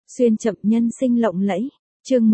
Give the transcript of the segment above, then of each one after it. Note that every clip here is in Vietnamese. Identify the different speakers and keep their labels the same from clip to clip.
Speaker 1: Xuyên chậm nhân sinh lộng lẫy. Chương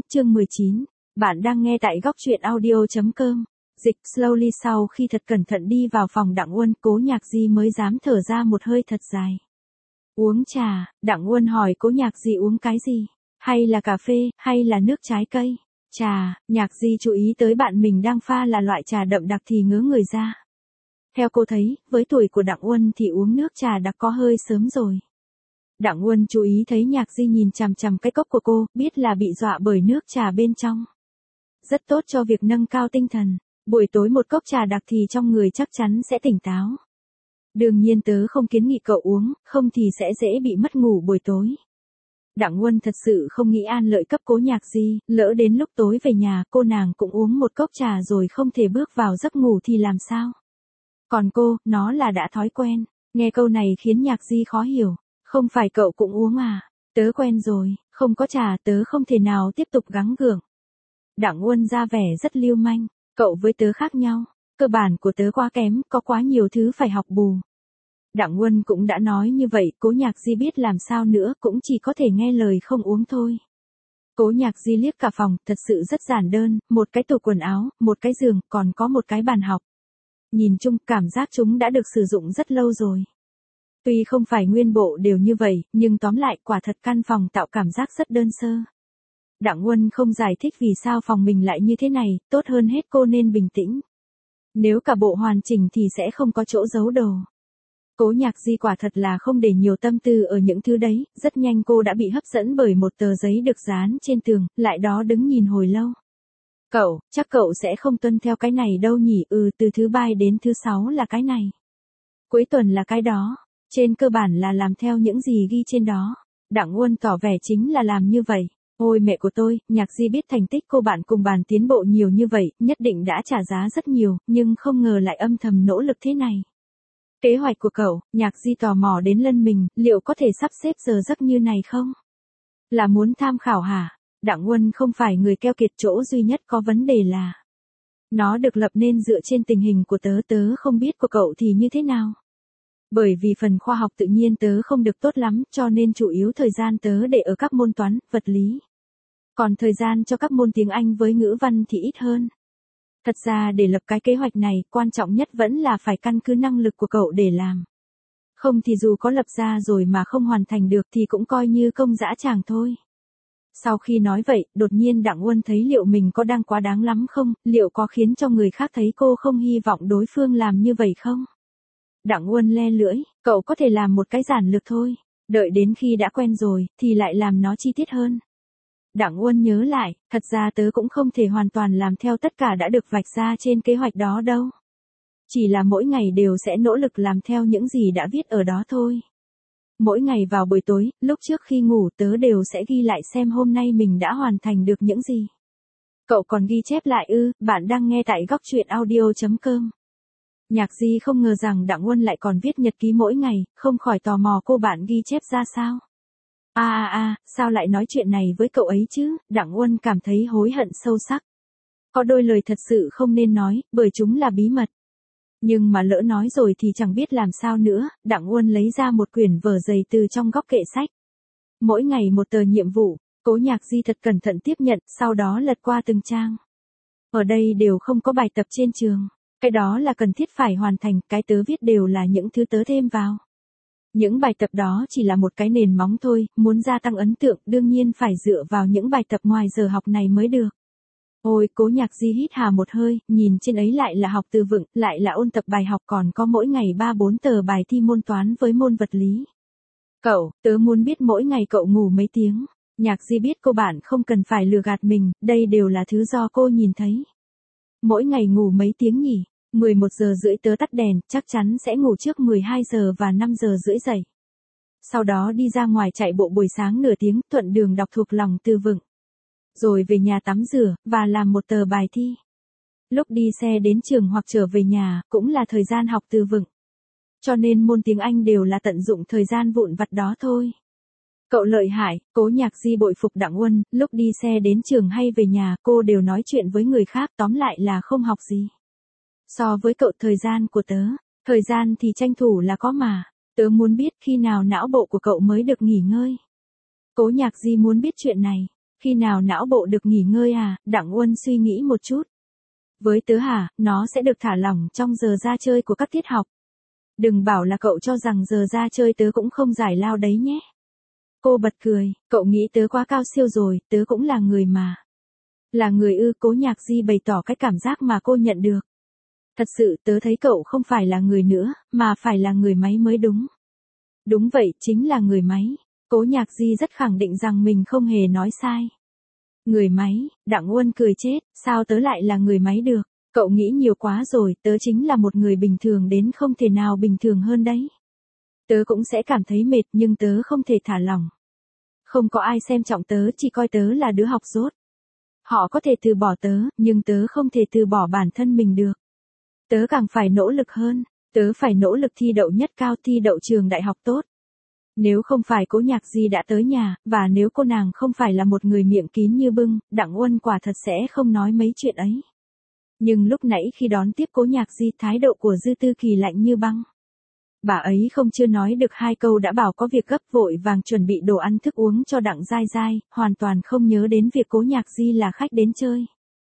Speaker 1: 19. Bạn đang nghe tại góc truyện audio.com. Dịch slowly sau khi thật cẩn thận đi vào phòng Đặng Uân, Cố Nhạc Di mới dám thở ra một hơi thật dài. Uống trà, Đặng Uân hỏi Cố Nhạc Di uống cái gì? Hay là cà phê, hay là nước trái cây? Trà, Nhạc Di chú ý tới bạn mình đang pha là loại trà đậm đặc thì ngớ người ra. Theo cô thấy, với tuổi của Đặng Uân thì uống nước trà đặc có hơi sớm rồi. Đặng Uân chú ý thấy Nhạc Di nhìn chằm chằm cái cốc của cô, biết là bị dọa bởi nước trà bên trong. Rất tốt cho việc nâng cao tinh thần. Buổi tối một cốc trà đặc thì trong người chắc chắn sẽ tỉnh táo. Đương nhiên tớ không kiến nghị cậu uống, không thì sẽ dễ bị mất ngủ buổi tối. Đặng Uân thật sự không nghĩ an lợi cấp Cố Nhạc Di, lỡ đến lúc tối về nhà cô nàng cũng uống một cốc trà rồi không thể bước vào giấc ngủ thì làm sao? Còn cô, nó là đã thói quen. Nghe câu này khiến Nhạc Di khó hiểu. Không phải cậu cũng uống à? Tớ quen rồi, không có trà tớ không thể nào tiếp tục gắng gượng. Đặng Uân ra vẻ rất lưu manh. Cậu với tớ khác nhau. Cơ bản của tớ quá kém, có quá nhiều thứ phải học bù. Đặng Uân cũng đã nói như vậy, Cố Nhạc Di biết làm sao nữa, cũng chỉ có thể nghe lời không uống thôi. Cố Nhạc Di liếc cả phòng, thật sự rất giản đơn, một cái tủ quần áo, một cái giường, còn có một cái bàn học. Nhìn chung, cảm giác chúng đã được sử dụng rất lâu rồi. Tuy không phải nguyên bộ đều như vậy, nhưng tóm lại quả thật căn phòng tạo cảm giác rất đơn sơ. Đặng Uân không giải thích vì sao phòng mình lại như thế này, tốt hơn hết cô nên bình tĩnh. Nếu cả bộ hoàn chỉnh thì sẽ không có chỗ giấu đồ. Cố Nhạc Di quả thật là không để nhiều tâm tư ở những thứ đấy, rất nhanh cô đã bị hấp dẫn bởi một tờ giấy được dán trên tường, lại đó đứng nhìn hồi lâu. Cậu, chắc cậu sẽ không tuân theo cái này đâu nhỉ, từ thứ 3 đến thứ 6 là cái này. Cuối tuần là cái đó, trên cơ bản là làm theo những gì ghi trên đó. Đặng Uân tỏ vẻ chính là làm như vậy. Ôi mẹ của tôi, Nhạc Di biết thành tích cô bạn cùng bàn tiến bộ nhiều như vậy, nhất định đã trả giá rất nhiều, nhưng không ngờ lại âm thầm nỗ lực thế này. Kế hoạch của cậu, Nhạc Di tò mò đến lân mình, liệu có thể sắp xếp giờ giấc như này không? Là muốn tham khảo hả? Đặng Uân không phải người keo kiệt, chỗ duy nhất có vấn đề là nó được lập nên dựa trên tình hình của tớ không biết của cậu thì như thế nào. Bởi vì phần khoa học tự nhiên tớ không được tốt lắm, cho nên chủ yếu thời gian tớ để ở các môn toán, vật lý. Còn thời gian cho các môn tiếng Anh với ngữ văn thì ít hơn. Thật ra để lập cái kế hoạch này, quan trọng nhất vẫn là phải căn cứ năng lực của cậu để làm. Không thì dù có lập ra rồi mà không hoàn thành được thì cũng coi như công dã tràng thôi. Sau khi nói vậy, đột nhiên Đặng Uân thấy liệu mình có đang quá đáng lắm không, liệu có khiến cho người khác thấy cô không hy vọng đối phương làm như vậy không? Đặng Uân le lưỡi, cậu có thể làm một cái giản lược thôi, đợi đến khi đã quen rồi, thì lại làm nó chi tiết hơn. Đặng Uân nhớ lại, thật ra tớ cũng không thể hoàn toàn làm theo tất cả đã được vạch ra trên kế hoạch đó đâu. Chỉ là mỗi ngày đều sẽ nỗ lực làm theo những gì đã viết ở đó thôi. Mỗi ngày vào buổi tối, lúc trước khi ngủ tớ đều sẽ ghi lại xem hôm nay mình đã hoàn thành được những gì. Cậu còn ghi chép lại ư? Bạn đang nghe tại góc truyện audio.com. Nhạc Di không ngờ rằng Đặng Uân lại còn viết nhật ký mỗi ngày, không khỏi tò mò cô bạn ghi chép ra sao. Sao lại nói chuyện này với cậu ấy chứ? Đặng Uân cảm thấy hối hận sâu sắc. Có đôi lời thật sự không nên nói, bởi chúng là bí mật. Nhưng mà lỡ nói rồi thì chẳng biết làm sao nữa, Đặng Uân lấy ra một quyển vở dày từ trong góc kệ sách. Mỗi ngày một tờ nhiệm vụ, Cố Nhạc Di thật cẩn thận tiếp nhận, sau đó lật qua từng trang. Ở đây đều không có bài tập trên trường. Cái đó là cần thiết phải hoàn thành, cái tớ viết đều là những thứ tớ thêm vào. Những bài tập đó chỉ là một cái nền móng thôi, muốn gia tăng ấn tượng đương nhiên phải dựa vào những bài tập ngoài giờ học này mới được. Ôi, Cố Nhạc Di hít hà một hơi, nhìn trên ấy lại là học từ vựng, lại là ôn tập bài học, còn có mỗi ngày 3-4 tờ bài thi môn toán với môn vật lý. Cậu, tớ muốn biết mỗi ngày cậu ngủ mấy tiếng. Nhạc Di biết cô bạn không cần phải lừa gạt mình, đây đều là thứ do cô nhìn thấy. Mỗi ngày ngủ mấy tiếng nhỉ? 11 giờ rưỡi tớ tắt đèn, chắc chắn sẽ ngủ trước 12 giờ và 5 giờ rưỡi dậy. Sau đó đi ra ngoài chạy bộ buổi sáng nửa tiếng, thuận đường đọc thuộc lòng từ vựng. Rồi về nhà tắm rửa, và làm một tờ bài thi. Lúc đi xe đến trường hoặc trở về nhà, cũng là thời gian học từ vựng. Cho nên môn tiếng Anh đều là tận dụng thời gian vụn vặt đó thôi. Cậu lợi hại, Cố Nhạc Di bội phục Đặng Uân, lúc đi xe đến trường hay về nhà, cô đều nói chuyện với người khác, tóm lại là không học gì. So với cậu thời gian của tớ, thời gian thì tranh thủ là có mà, tớ muốn biết khi nào não bộ của cậu mới được nghỉ ngơi. Cố Nhạc Di muốn biết chuyện này. Khi nào não bộ được nghỉ ngơi à? Đặng Uân suy nghĩ một chút. Với tớ hả, nó sẽ được thả lỏng trong giờ ra chơi của các tiết học. Đừng bảo là cậu cho rằng giờ ra chơi tớ cũng không giải lao đấy nhé. Cô bật cười, cậu nghĩ tớ quá cao siêu rồi, tớ cũng là người mà. Là người ư? Cố Nhạc Di bày tỏ cái cảm giác mà cô nhận được. Thật sự tớ thấy cậu không phải là người nữa, mà phải là người máy mới đúng. Đúng vậy, chính là người máy. Cố Nhạc Di rất khẳng định rằng mình không hề nói sai. Người máy, Đặng Uân cười chết, sao tớ lại là người máy được? Cậu nghĩ nhiều quá rồi, tớ chính là một người bình thường đến không thể nào bình thường hơn đấy. Tớ cũng sẽ cảm thấy mệt nhưng tớ không thể thả lỏng. Không có ai xem trọng tớ, chỉ coi tớ là đứa học dốt. Họ có thể từ bỏ tớ, nhưng tớ không thể từ bỏ bản thân mình được. Tớ càng phải nỗ lực hơn, tớ phải nỗ lực thi đậu nhất cao, thi đậu trường đại học tốt. Nếu không phải Cố Nhạc Di đã tới nhà, và nếu cô nàng không phải là một người miệng kín như bưng, Đặng Uân quả thật sẽ không nói mấy chuyện ấy. Nhưng lúc nãy khi đón tiếp Cố Nhạc Di, thái độ của Dư Tư Kỳ lạnh như băng. Bà ấy không chưa nói được 2 câu đã bảo có việc gấp, vội vàng chuẩn bị đồ ăn thức uống cho Đặng Giai Giai, hoàn toàn không nhớ đến việc Cố Nhạc Di là khách đến chơi.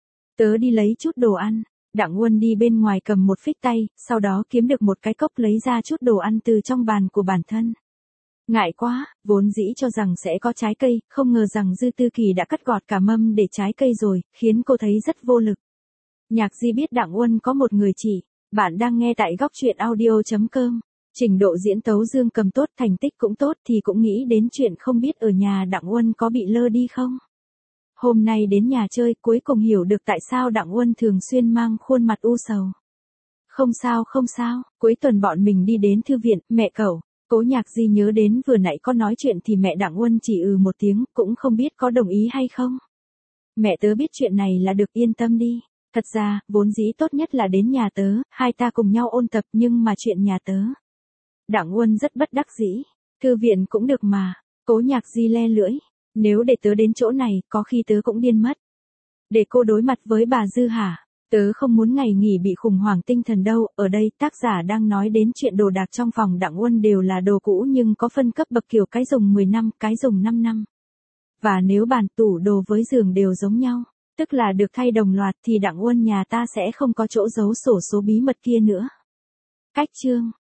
Speaker 1: Tớ đi lấy chút đồ ăn. Đặng Uân đi bên ngoài cầm một phích tay, sau đó kiếm được một cái cốc lấy ra chút đồ ăn từ trong bàn của bản thân. Ngại quá, vốn dĩ cho rằng sẽ có trái cây, không ngờ rằng Dư Tư Kỳ đã cắt gọt cả mâm để trái cây rồi, khiến cô thấy rất vô lực. Nhạc Di biết Đặng Uân có một người chị. Bạn đang nghe tại góc truyện audio.com. Trình độ diễn tấu Dương Cầm tốt, thành tích cũng tốt thì cũng nghĩ đến chuyện không biết ở nhà Đặng Uân có bị lơ đi không. Hôm nay đến nhà chơi, cuối cùng hiểu được tại sao Đặng Uân thường xuyên mang khuôn mặt u sầu. Không sao không sao, cuối tuần bọn mình đi đến thư viện, mẹ cậu. Cố Nhạc Di nhớ đến vừa nãy có nói chuyện thì mẹ Đặng Uân chỉ một tiếng, cũng không biết có đồng ý hay không. Mẹ tớ biết chuyện này là được, yên tâm đi. Thật ra, vốn dĩ tốt nhất là đến nhà tớ, hai ta cùng nhau ôn tập, nhưng mà chuyện nhà tớ. Đặng Uân rất bất đắc dĩ. Thư viện cũng được mà. Cố Nhạc Di le lưỡi. Nếu để tớ đến chỗ này, có khi tớ cũng điên mất. Để cô đối mặt với bà Dư hả? Tớ không muốn ngày nghỉ bị khủng hoảng tinh thần đâu. Ở đây tác giả đang nói đến chuyện đồ đạc trong phòng Đặng Uân đều là đồ cũ nhưng có phân cấp bậc, kiểu cái dùng 10 năm, cái dùng 5 năm. Và nếu bàn tủ đồ với giường đều giống nhau, tức là được thay đồng loạt, thì Đặng Uân nhà ta sẽ không có chỗ giấu sổ số bí mật kia nữa. Cách chương